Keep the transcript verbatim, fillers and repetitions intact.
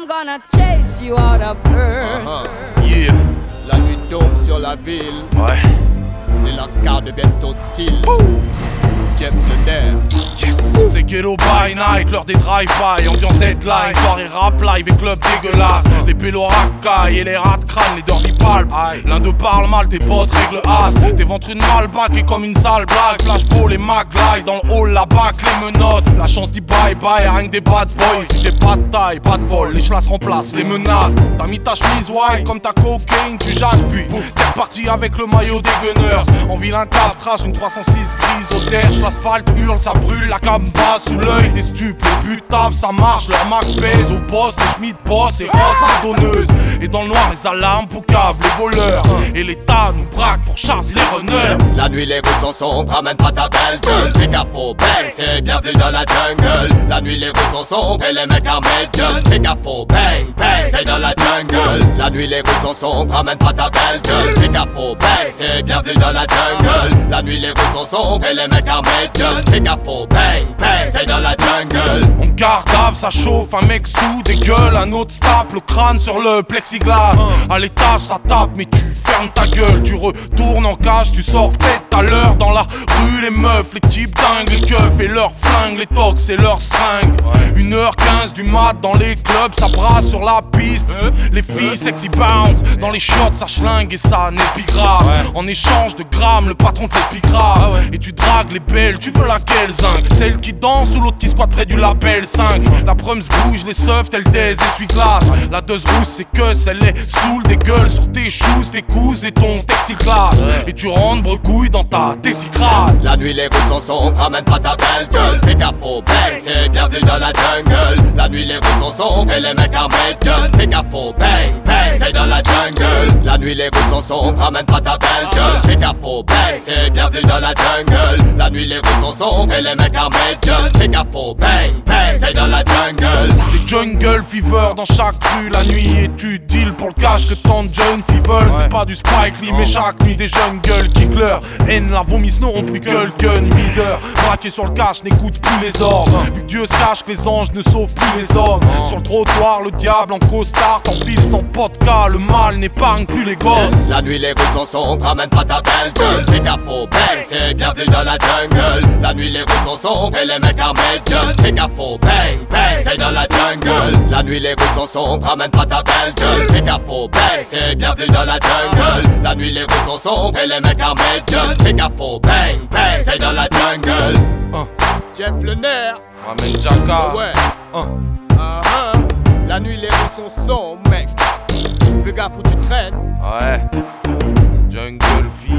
I'm gonna chase you out of earth. Uh-huh. Yeah. La nuit tombe sur la ville. Ouais. Les lascars deviennent hostiles. Jeff Lenner. Yes. C'est Ghetto by night, l'heure des drive-by, ambiance deadline, soirée rap live et club dégueulasse. Les pélos racailles et les rats de crâne, les dirty palpes. L'un d'eux parle mal, tes potes règle as. Tes ventres une malbac et comme une sale blague. Flashball et maglide dans le hall, la bac, les menottes. La chance dit bye bye, rien que des bad boys. Si t'es pas de taille, pas de bol, les chlasses remplacent les menaces. T'as mis ta chemise white comme ta cocaine, tu jacques puis t'es reparti avec le maillot des gunners. En vilain cadrage, une trois cent six brise au terre. L'asphalte hurle, ça brûle, la cam passe sous l'œil des stupes. Les buts taffent, ça marche, leur Mac pèse au poste. Les schmitt boss et rose les donneuses. Et dans le noir, les alarmes poucaves, les voleurs. Et l'État nous braque pour chasser les runners. La nuit, les rues sont sombres, ramène pas ta belle gueule. Fais gaffe au bang, c'est bienvenue dans la jungle. La nuit, les rues sont sombres et les mecs armés de gueule. Fais gaffe au bang, bang, t'es dans la jungle. La nuit, les rues sont sombres, ramène pas ta belle gueule. Fais gaffe au bang, c'est bienvenue dans la jungle. La nuit, les rues sont sombres et les mecs armés de gueule. Fais gaffe au bang, bang, t'es dans la jungle. On cardave, ça chauffe, un mec sous dégueule. Un autre tape le crâne sur le plexiglas. À l'étage, ça tape, mais tu fermes ta gueule. Tu retournes en cage, tu sors peut-être à l'heure. Dans la rue, les meufs, les types dingues, les keufs et leurs flingues, les tox et leurs seringues. une heure quinze du mat dans les clubs, ça brasse sur la piste. Les filles sexy bounce, dans les shots, ça schlingue et ça n'espie grave. En échange de grammes, le patron te l'espie grave. Et tu dragues les belles, tu veux laquelle zinc? Celle qui danse ou l'autre qui squatte près du label cinq? La prums bouge, les seufs, telle des essuie-glaces. La dose rousse, c'est que celle est saoule des gueules sur tes shoes, tes couses et ton textile classe. Et tu rentres brecouille dans ta tessicrate. La nuit, les rues sont sombres, ramène pas ta belle gueule. Fais gaffe au bang, c'est bienvenue dans la jungle. La nuit, les rues sont sombres et les mecs armés de gueule. Fais gaffe au bang, bang, t'es dans la jungle. La nuit, les rues sont sombres, ramène pas ta belle gueule. Fais gaffe au bang, c'est bienvenue dans la jungle. La nuit, les rues sont sombres et les mecs armés de gueule. Fais gaffe au bang, bang, t'es dans la jungle. C'est jungle fever dans chaque rue la nuit. Et tu deals pour le cash que tant de jeunes fever. C'est pas du Spike Lee, mais chaque nuit des jeunes gueules qui leur haine la vomisse n'auront plus que le gun viseur. Braqué sur le cash, n'écoute plus les ordres. Vu que Dieu se cache que les anges ne sauvent plus les hommes. Sur le trottoir, le diable en costard t'enfile sans vodka. Le mal n'épargne plus les gosses. La nuit, les rues sont sombres, ramène pas ta belle gueule. Fais gaffe au bang, c'est bienvenue dans la jungle. La nuit, les rues sont sombres et les mecs armés de gueule. Fais gaffe au bang, bang, t'es dans la jungle. La nuit, les rues sont sombres, ramène pas ta belle gueule. Fais gaffe au bang, c'est bienvenue dans la jungle. La nuit, les rues sont sombres et les mecs armés de gueule. Fais gaffe au bang, bang, t'es dans la jungle. uh. Jeff Lenner. Ramène Jacka. Ouais. uh. Uh-huh. La nuit, les rues sont sombres, mec. Fais gaffe où tu traînes. Ouais. C'est jungle vie.